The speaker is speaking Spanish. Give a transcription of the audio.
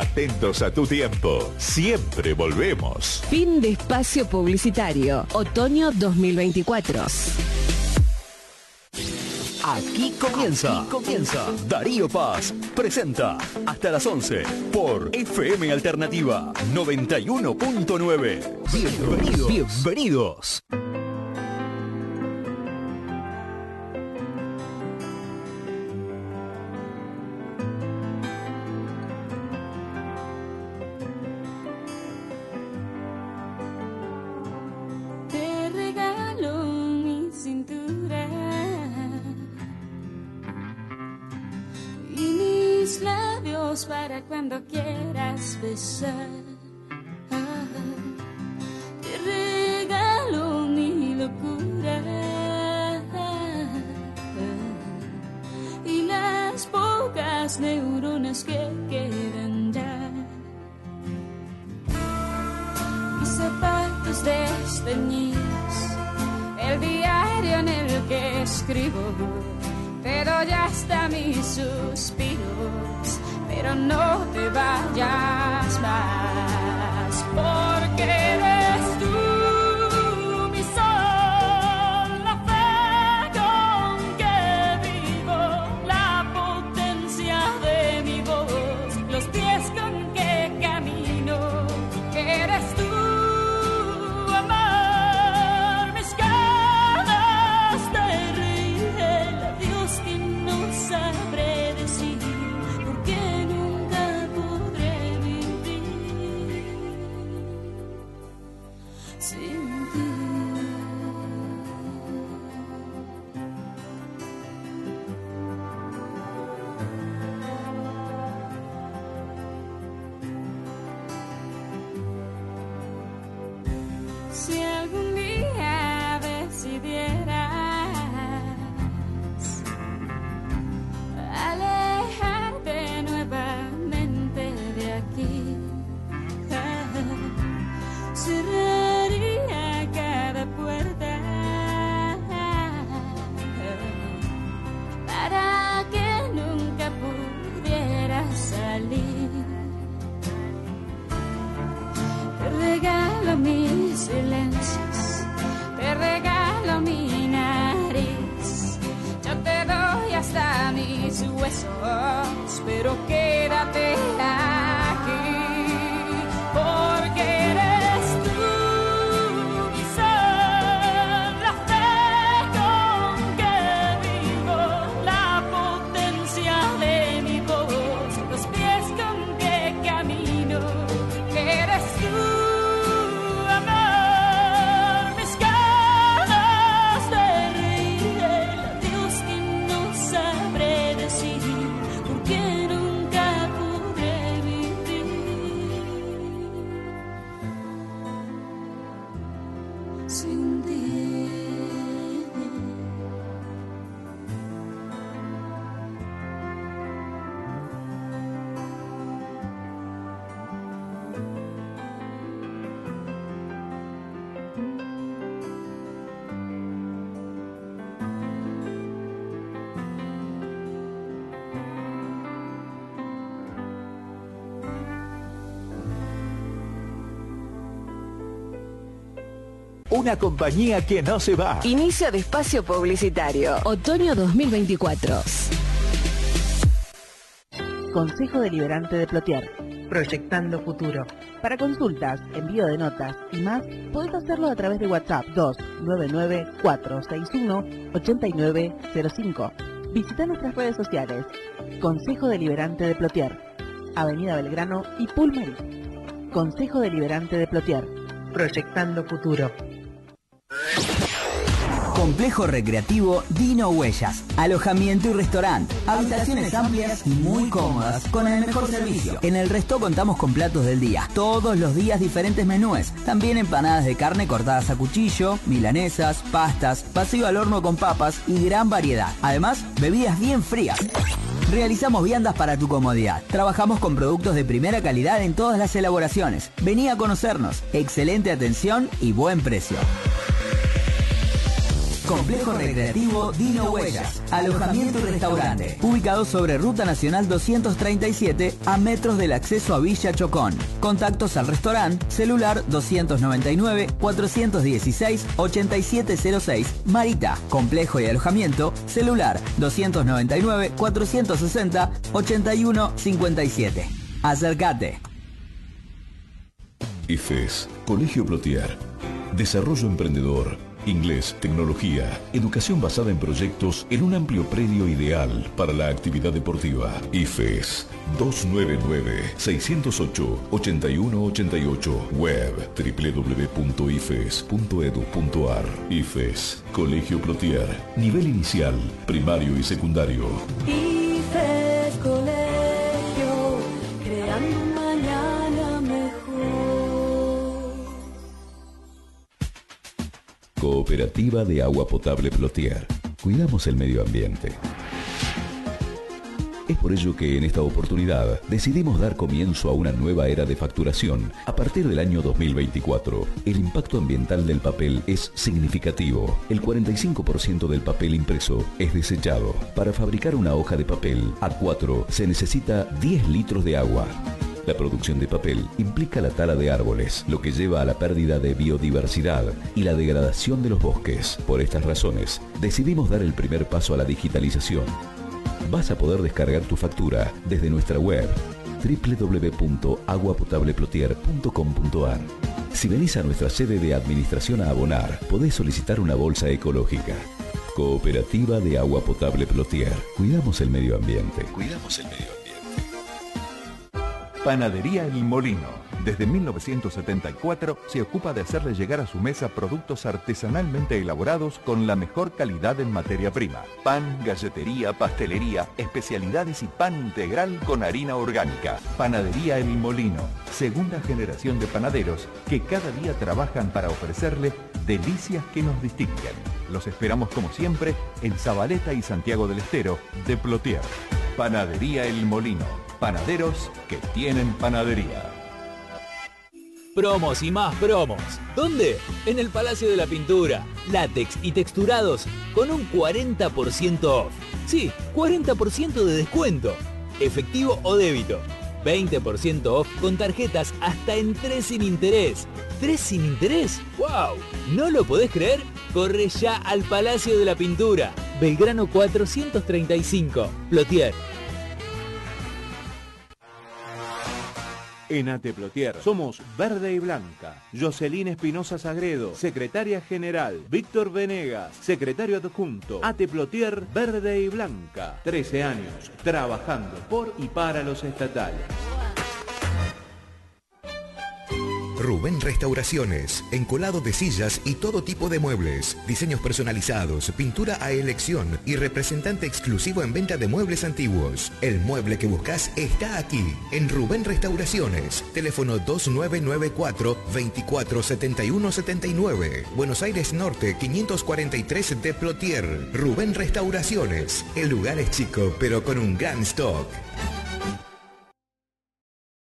Atentos a tu tiempo. Siempre volvemos. Fin de espacio publicitario. Otoño 2024. Aquí comienza Darío Paz presenta hasta las 11 por FM Alternativa 91.9. Bienvenidos. Te regalo mi cintura y mis labios para cuando quieras besar. Te regalo mi locura y las pocas neuronas que quedan ya. Mis zapatos desteñidos, el diario en el que escribo. Te doy hasta mis suspiros, pero no te vayas más, porque eres tú mi sol, la fe con que vivo, la potencia de mi voz, los pies con que camino, que eres tú, amor, mis ganas de reír, el adiós que no sabré decir, porque nunca podré vivir sin ti. Si algún día decidieras alejarte nuevamente de aquí, cerraría cada puerta para que nunca pudieras salir. Te regalo mis silencios, te regalo mi nariz, yo te doy hasta mis huesos, pero quédate aquí, porque eres tú mi sol, la fe con que vivo, la potencia de mi voz, los pies con que camino, que eres tú, amor, mis ganas de reír, el adiós que no sabré decir, porque nunca podré vivir sin ti. Una compañía que no se va. Inicio de espacio publicitario. Otoño 2024. Consejo Deliberante de Plotier. Proyectando futuro. Para consultas, envío de notas y más, podés hacerlo a través de WhatsApp 299-461-8905. Visita nuestras redes sociales. Consejo Deliberante de Plotier. Avenida Belgrano y Pulmeri. Consejo Deliberante de Plotier. Proyectando futuro. Complejo recreativo Dino Huellas, alojamiento y restaurante, habitaciones amplias y muy cómodas, con el mejor servicio. En el resto contamos con platos del día, todos los días diferentes menúes, también empanadas de carne cortadas a cuchillo, milanesas, pastas, paseo al horno con papas y gran variedad. Además, bebidas bien frías. Realizamos viandas para tu comodidad. Trabajamos con productos de primera calidad en todas las elaboraciones. Vení a conocernos. Excelente atención y buen precio. Complejo Recreativo Dino Huellas, alojamiento y restaurante, ubicado sobre Ruta Nacional 237 a metros del acceso a Villa Chocón. Contactos al restaurante, celular 299-416-8706, Marita. Complejo y alojamiento, celular 299-460-8157. Acércate. IFES, Colegio Plotier. Desarrollo emprendedor, inglés, tecnología, educación basada en proyectos en un amplio predio ideal para la actividad deportiva. IFES 299-608-8188. Web www.ifes.edu.ar. IFES, Colegio Plotier. Nivel inicial, primario y secundario. IFES Colegio, creando un mañana mejor. Cooperativa de Agua Potable Plotier. Cuidamos el medio ambiente. Es por ello que en esta oportunidad decidimos dar comienzo a una nueva era de facturación. A partir del año 2024, el impacto ambiental del papel es significativo. El 45% del papel impreso es desechado. Para fabricar una hoja de papel A4 se necesita 10 litros de agua. La producción de papel implica la tala de árboles, lo que lleva a la pérdida de biodiversidad y la degradación de los bosques. Por estas razones, decidimos dar el primer paso a la digitalización. Vas a poder descargar tu factura desde nuestra web www.aguapotableplotier.com.ar. Si venís a nuestra sede de administración a abonar, podés solicitar una bolsa ecológica. Cooperativa de Agua Potable Plotier. Cuidamos el medio ambiente. Cuidamos el medio ambiente. Panadería El Molino. Desde 1974 se ocupa de hacerle llegar a su mesa productos artesanalmente elaborados con la mejor calidad en materia prima. Pan, galletería, pastelería, especialidades y pan integral con harina orgánica. Panadería El Molino. Segunda generación de panaderos que cada día trabajan para ofrecerle delicias que nos distinguen. Los esperamos como siempre en Zabaleta y Santiago del Estero de Plotier. Panadería El Molino. Panaderos que tienen panadería. Promos y más promos. ¿Dónde? En el Palacio de la Pintura. Látex y texturados con un 40% off. Sí, 40% de descuento. Efectivo o débito. 20% off con tarjetas hasta en 3 sin interés. ¿3 sin interés? ¡Wow! ¿No lo podés creer? Corre ya al Palacio de la Pintura. Belgrano 435. Plotier. En AT Plotier somos verde y blanca. Jocelyn Espinosa Sagredo, secretaria general. Víctor Venegas, secretario adjunto. AT Plotier, verde y blanca. 13 años trabajando por y para los estatales. Rubén Restauraciones, encolado de sillas y todo tipo de muebles, diseños personalizados, pintura a elección y representante exclusivo en venta de muebles antiguos. El mueble que buscas está aquí, en Rubén Restauraciones. Teléfono 2994-247179. Buenos Aires Norte, 543 de Plotier. Rubén Restauraciones. El lugar es chico, pero con un gran stock.